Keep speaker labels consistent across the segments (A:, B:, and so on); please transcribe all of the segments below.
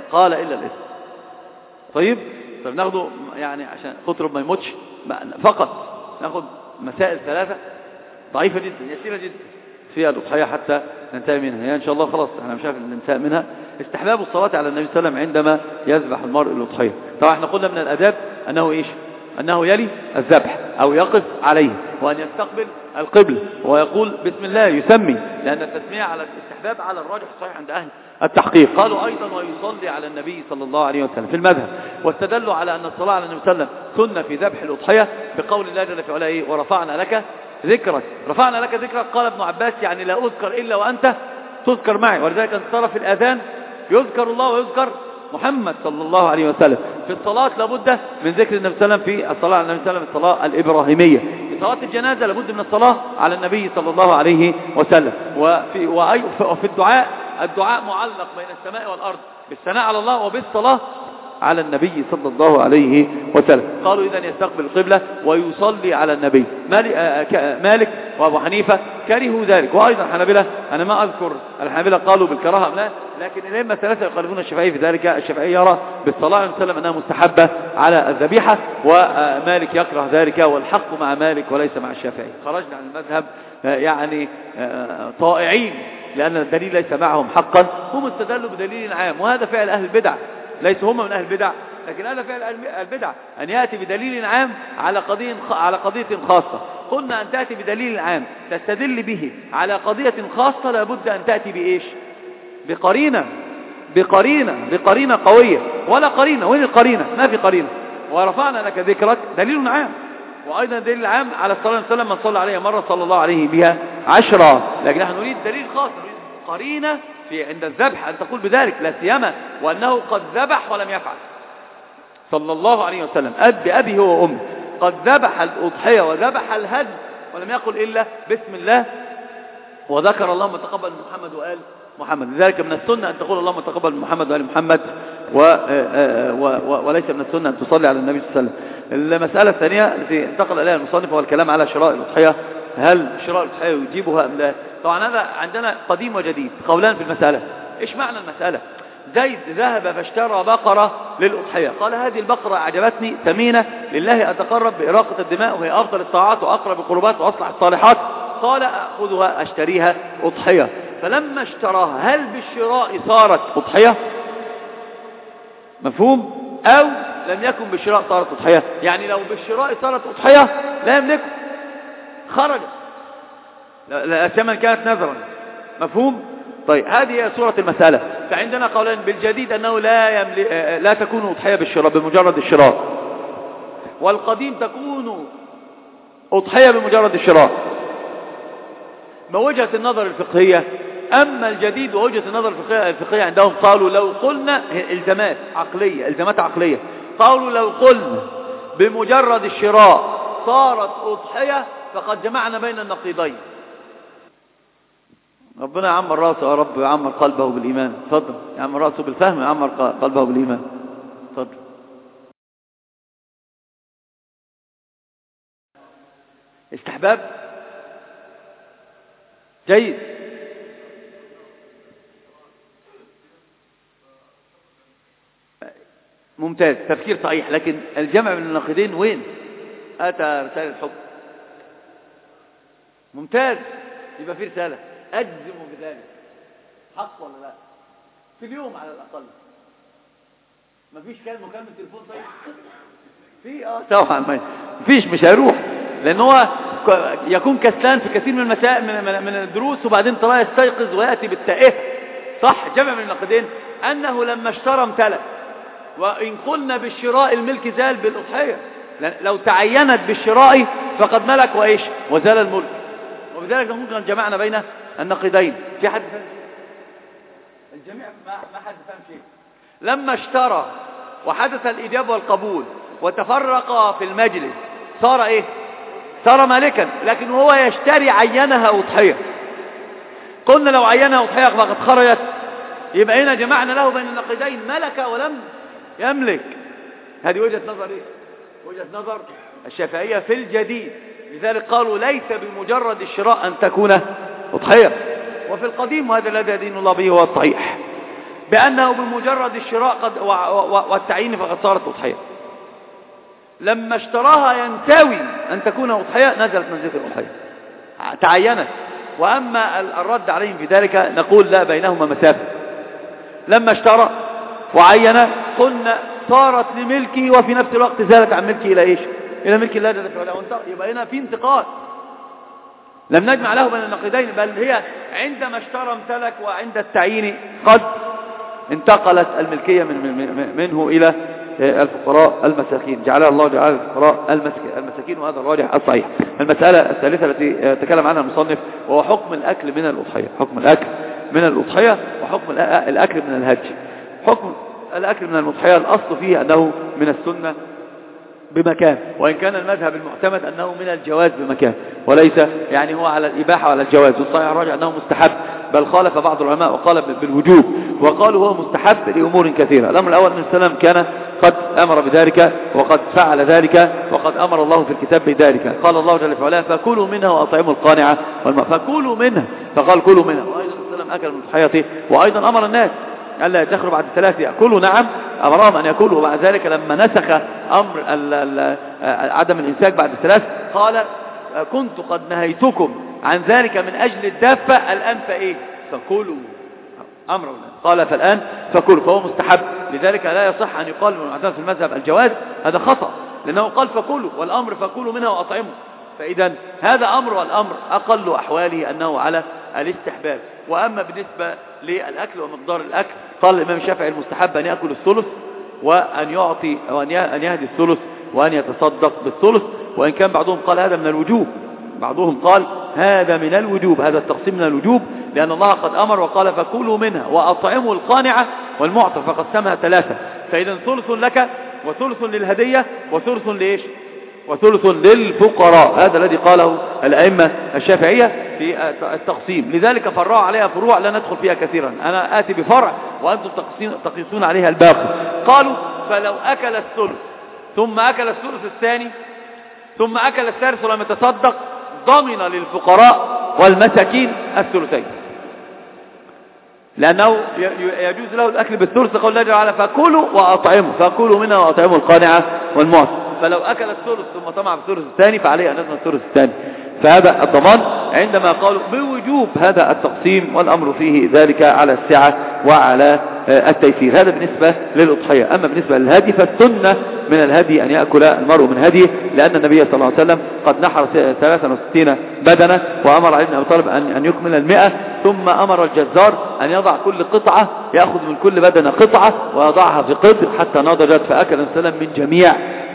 A: قال إلا الاسم. طيب ناخده يعني عشان خطرب ما يموتش فقط، ناخد مسائل 3 ضعيفة جدا يسيرة جدا فيها الأضحية حتى ننتهي منها. يعني إن شاء الله خلاص احنا مش عارف ننتهي منها. استحباب الصلاة على النبي صلى الله عليه وسلم عندما يذبح المرء الأضحية. طبعا احنا قلنا من الأداب أنه إيش؟ أنه يلي الذبح أو يقف عليه، وأن يستقبل القبل ويقول بسم الله، يسمي، لأن التسمية على الاستحباب على الراجح صحيح عند أهل التحقيق. قالوا أيضا ويصلي على النبي صلى الله عليه وسلم في المذهب، واستدلوا على أن الصلاة على النبي صلى الله عليه وسلم سنة في ذبح الأضحية بقول الله جل في علاه إيه؟ ورفعنا لك ذكرك. رفعنا لك ذكرك قال ابن عباس يعني لا أذكر إلا وأنت تذكر معي، ولذلك أن ترى في الأذان يذكر الله ويذكر محمد صلى الله عليه وسلم. في الصلاة لابد من ذكر النبي صلى الله عليه وسلم، في الصلاة على النبي صلى الله عليه وسلم الصلاة الإبراهيمية. في صلاة الجنازة لابد من الصلاة على النبي صلى الله عليه وسلم. وفي الدعاء معلق بين السماء والأرض بالثناء على الله وبالصلاة على النبي صلى الله عليه وسلم. قالوا إذن يستقبل القبلة ويصلي على النبي. مالك وأبو حنيفة كرهوا ذلك، وأيضا حنابلة، أنا ما أذكر الحنابلة قالوا بالكراهة أم لا، لكن الأئمة الثلاثة يخالفون الشافعي في ذلك. الشافعي يرى بالصلاة عليه وسلم أنها مستحبة على الذبيحة، ومالك يكره ذلك، والحق مع مالك وليس مع الشافعي. خرجنا عن المذهب يعني طائعين، لأن الدليل ليس معهم حقا. هم استدلوا بدليل عام، وهذا فعل أهل البدع، ليسوا هم من أهل البدع، لكن هذا فعل البدع أن يأتي بدليل عام على قضية خاصة. قلنا أن تأتي بدليل عام تستدل به على قضية خاصة، لابد أن تأتي بإيش؟ بقرينة قوية. ولا قرينة، وين القرينة؟ ما في قرينة. ورفعنا لك ذكرك دليل عام، وأيضا دليل عام على الصلاة عليه وسلم، من صلى عليه مرة صلى الله عليه بها 10. لكن نحن نريد دليل خاص، نريد قرينة في عند الذبح أن تقول بذلك، لا سيما وأنه قد ذبح ولم يفعل صلى الله عليه وسلم، بأبي هو وأمي، قد ذبح الأضحية وذبح الهدي ولم يقل إلا بسم الله، وذكر اللهم تقبل محمد وآل محمد. لذلك من السنة أن تقول اللهم تقبل محمد وآل محمد، وليس من السنة أن تصلي على النبي صلى الله عليه وسلم. المسألة الثانية التي انتقل إليها المصنف هو الكلام على شراء الأضحية، هل شراء الأضحية يجيبها أم لا؟ طبعا هذا عندنا قديم وجديد، قولان في المسألة. إيش معنى المسألة؟ زيد ذهب فاشترى بقرة للأضحية، قال هذه البقرة أعجبتني ثمينة لله، أتقرب بإراقة الدماء وهي أفضل الطاعات وأقرب القربات وأصلح الصالحات، قال أخذها أشتريها أضحية. فلما اشتراها هل بالشراء صارت أضحية؟ مفهوم؟ أو لم يكن بالشراء صارت أضحية؟ يعني لو بالشراء صارت أضحية لا يملك، خرج، الثمن كانت نذرا. مفهوم؟ طيب هذه هي صورة المسألة. فعندنا قولان، بالجديد أنه لا تكون أضحية بالشراء بمجرد الشراء، والقديم تكون أضحية بمجرد الشراء. ما وجهة النظر الفقهية؟ أما الجديد ووجهة النظر الفقهية عندهم قالوا لو قلنا إلزامات عقلية، قالوا لو قلنا بمجرد الشراء صارت أضحية فقد جمعنا بين النقيضين. ربنا يعمر راسه يا رب، يعمر قلبه بالإيمان. تفضل. يعمر راسه بالفهم، يعمر قلبه بالإيمان. تفضل. استحباب جيد. ممتاز، تفكير صحيح، لكن الجمع من النقيضين وين؟ أتى رسالة الحكم. ممتاز، يبقى في رسالة أجزم بذلك. حق ولا لا؟ في اليوم على الأقل. مفيش مكالمة تليفون؟ طيب في طبعا ما فيش، مش هيروح، لأن هو يكون كسلان في كثير من المسائل من الدروس، وبعدين ترى يستيقظ ويأتي بالتائه. صح. جمع من النقيضين أنه لما اشترى امتلك، وإن قلنا بالشراء الملك زال بالأضحية، لو تعينت بالشراء فقد ملك وإيش وزال الملك، وبذلك ممكن جمعنا بين النقيضين. في حد فهم شيء؟ الجميع ما حد فهم شيء. لما اشترى وحدث الإجابة والقبول وتفرق في المجلس صار إيه؟ صار مالكا، لكن هو يشتري عينها أضحية. قلنا لو عينها أضحية فقد خرجت، يبقى هنا جمعنا له بين النقيضين، ملك ولم يملك. هذه وجهة نظر إيه؟ وجهة نظر الشافعية في الجديد. لذلك قالوا ليس بمجرد الشراء أن تكون أضحية. وفي القديم، وهذا الذي يدين الله به هو الصحيح، بأنه بمجرد الشراء والتعيين فقد صارت أضحية. لما اشتراها ينتوي أن تكون أضحية نزلت منزلة الأضحية، تعينت. وأما الرد عليهم في ذلك نقول لا، بينهما مسافة. لما اشترى وعين قلنا صارت لملكه، وفي نفس الوقت زالت عن ملكه إلى إيش؟ إلى ملك الله جل وعلا. يبقى هنا في انتقال، لم نجمع له بين النقيضين، بل هي عندما اشترى امتلك، وعند التعيين قد انتقلت الملكية منه إلى الفقراء المساكين، جعلها الله جعل الفقراء المساكين، وهذا الراجح الصحيح. المسألة الثالثة التي تكلم عنها المصنف وهو حكم الأكل من الأضحية. حكم الأكل من الأضحية وحكم الأكل من الهدي. حكم الأكل من الأضحية الأصل فيه أنه من السنة بمكان، وإن كان المذهب المعتمد أنه من الجواز بمكان، وليس يعني هو على الإباحة وعلى الجواز. والصحيح الراجع أنه مستحب، بل خالف بعض العلماء وقال بالوجوب، وقالوا هو مستحب لأمور كثيرة. الأمر الأول من السلام كان قد أمر بذلك وقد فعل ذلك، وقد أمر الله في الكتاب بذلك. قال الله جل وعلا فكلوا منها وأطعموا القانع والماء، فكلوا منها، فقال كلوا منها. وأيضا السلام أكل من ضحيته، وأيضا أمر الناس ألا يدخروا بعد 3 يأكلوا. نعم، أمرهم أن يأكلوا. وبعد ذلك لما نسخ أمر عدم الإمساك بعد 3 قال كنت قد نهيتكم عن ذلك من أجل الدافة، الآن فإيه؟ فكلوا. أمر الله قال فالآن فكلوا، فهو مستحب. لذلك لا يصح أن يقال من المعتمد في المذهب الجواز، هذا خطأ، لأنه قال فكلوا، والأمر فكلوا منها وأطعموا. فإذا هذا أمر، والأمر أقل أحواله أنه على الاستحباب. وأما بالنسبة للأكل ومقدار الأكل، قال الإمام الشافعي المستحب أن يأكل الثلث، وأن يعطي وأن يهدي الثلث، وأن يتصدق بالثلث. وإن كان بعضهم قال هذا من الوجوب، بعضهم قال هذا من الوجوب، هذا التقسيم من الوجوب، لأن الله قد أمر وقال فكلوا منها وأطعموا القانعة والمعطر، فقسمها 3. فإذا ثلث لك، وثلث للهدية، وثلث لإيش؟ وثلث للفقراء. هذا الذي قاله الأئمة الشافعية في التقسيم. لذلك فرعوا عليها فروع لا ندخل فيها كثيرا، أنا آتي بفرع وأنتم تقيسون عليها الباقي. قالوا فلو أكل الثلث ثم أكل الثلث الثاني ثم أكل الثالث ولم يتصدق، ضمن للفقراء والمساكين الثلثين، لأنه يجوز له الأكل بالثلث. قال الله تعالى فكلوا وأطعموا، فكلوا منها وأطعموا القانعة والمعطر. فلو أكل الثلث ثم طمع في الثلث الثاني فعليه أن يضمن الثلث الثاني. فهذا الضمان عندما قالوا بوجوب هذا التقسيم، والأمر فيه ذلك على السعة وعلى التيسير. هذا بالنسبة للأضحية. أما بالنسبة للهدي فالسنة من الهدي أن يأكل المرء من هديه، لأن النبي صلى الله عليه وسلم قد نحر 63 بدنة، وأمر علي بن أبي طالب أن يكمل 100، ثم أمر الجزار أن يضع كل قطعة، يأخذ من كل بدنة قطعة ويضعها في قدر حتى نضجت، فأكل السلام من جميع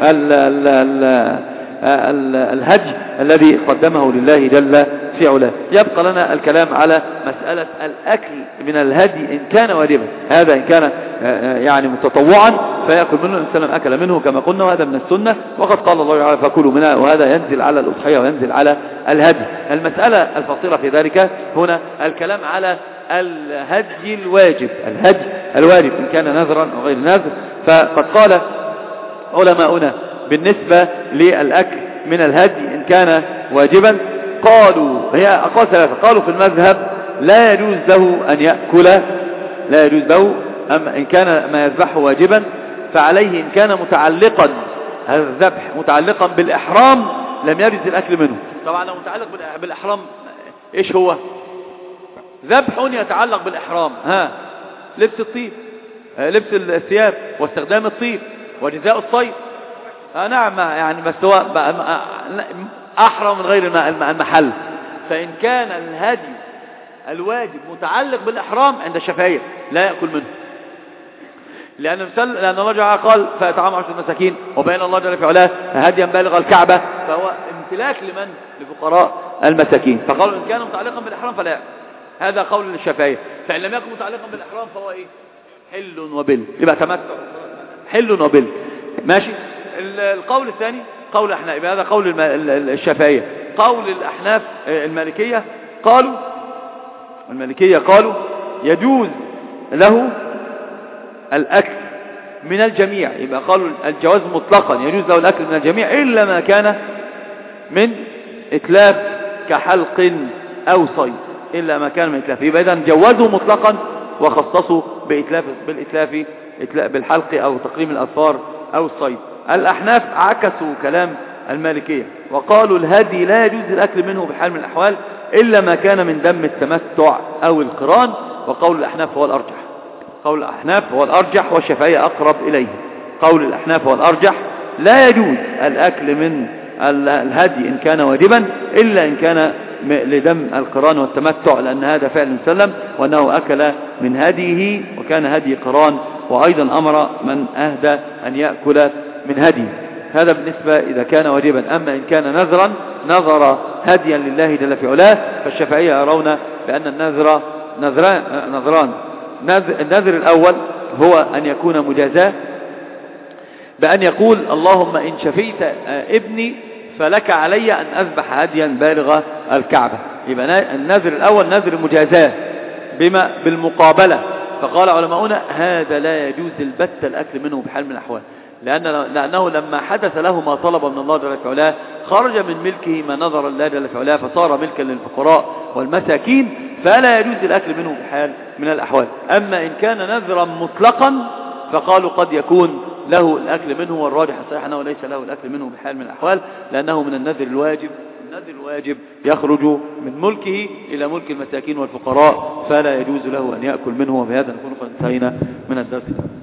A: الهدي الذي قدمه لله جل في علاه. يبقى لنا الكلام على مسألة الأكل من الهدي إن كان واجبا. هذا إن كان يعني متطوعا فيأكل منه، الإنسان أكل منه كما قلنا، وهذا من السنة، وقد قال الله تعالى فكلوا منها، وهذا ينزل على الأضحية وينزل على الهدي. المسألة الفاصلة في ذلك هنا الكلام على الهدي الواجب. الهدي الواجب إن كان نذرا أو غير نذر. فقد قال علماؤنا بالنسبة للأكل من الهدي إن كان واجبا، قالوا هي أقوال 3. قالوا في المذهب لا يجوز له أن يأكل، لا يجوز له. أما إن كان ما يذبحه واجبا فعليه إن كان متعلقا، هذا الذبح متعلقا بالإحرام لم يجوز الأكل منه. طبعا لو متعلق بالإحرام إيش هو؟ ذبح يتعلق بالإحرام، لبس الطيب، لبس الثياب، واستخدام الطيب، وجزاء الصيد. نعم، يعني بس هو أحرم من غير المحل. فإن كان الهدي الواجب متعلق بالإحرام عند الشافعية لا يأكل منه، لأن الله جل قال فإطعام 10 مساكين، وبين الله جل في علاه هديا بالغ الكعبة، فهو امتلاك لمن؟ لفقراء المساكين. فقالوا إن كان متعلقا بالإحرام فلا يأكل. هذا قول للشافعية. فإن لم يكن متعلقا بالإحرام فهو إيه؟ حل وبل، يبقى تمتع حل وبل. ماشي. القول الثاني قول الأحناف، هذا قول الشافعية. قول الأحناف المالكية قالوا يجوز له الأكل من الجميع. يبقى قالوا الجواز مطلقا يجوز له الأكل من الجميع إلا ما كان من إتلاف كحلق أو صيد، إلا ما كان من إتلاف. يبقى إذن جوزوا مطلقا وخصصوا بالحلق أو تقليم الأظفار أو الصيد. الأحناف عكسوا كلام المالكية وقالوا الهدي لا يجوز الأكل منه بحال من الأحوال إلا ما كان من دم التمتع أو القران، وقول الأحناف هو الأرجح. قول الأحناف هو الأرجح والشافعية أقرب إليه. قول الأحناف هو الأرجح، لا يجوز الأكل من الهدي إن كان واجبا إلا إن كان لدم القران والتمتع، لأن هذا فعل مسلم وأنه أكل من هديه وكان هدي قران، وأيضا أمر من أهدى أن يأكل من هديه. هذا بالنسبة إذا كان واجبا. أما إن كان نذرا نذر هديا لله جل في علاه، فالشافعية يرون بأن النذر نذران. النذر الأول هو أن يكون مجازاه بأن يقول اللهم إن شفيت ابني فلك علي أن أذبح هديا بالغ الكعبة. يبقى النذر الأول نذر مجازاه بالمقابلة. فقال علماؤنا هذا لا يجوز البتة الأكل منه بحال من الأحوال، لأنه لما حدث له ما طلب من الله جل في علاه خرج من ملكه ما نظر الله جل في علاه فصار ملكا للفقراء والمساكين، فلا يجوز الأكل منه بحال من الأحوال. أما إن كان نذرا مطلقا فقالوا قد يكون له الأكل منه، والراجح الصحيح أنه ليس له الأكل منه بحال من الأحوال، لأنه من النذر الواجب. النذر الواجب يخرج من ملكه إلى ملك المساكين والفقراء، فلا يجوز له أن يأكل منه. وبهذا نكون قد انتهينا من الدرس.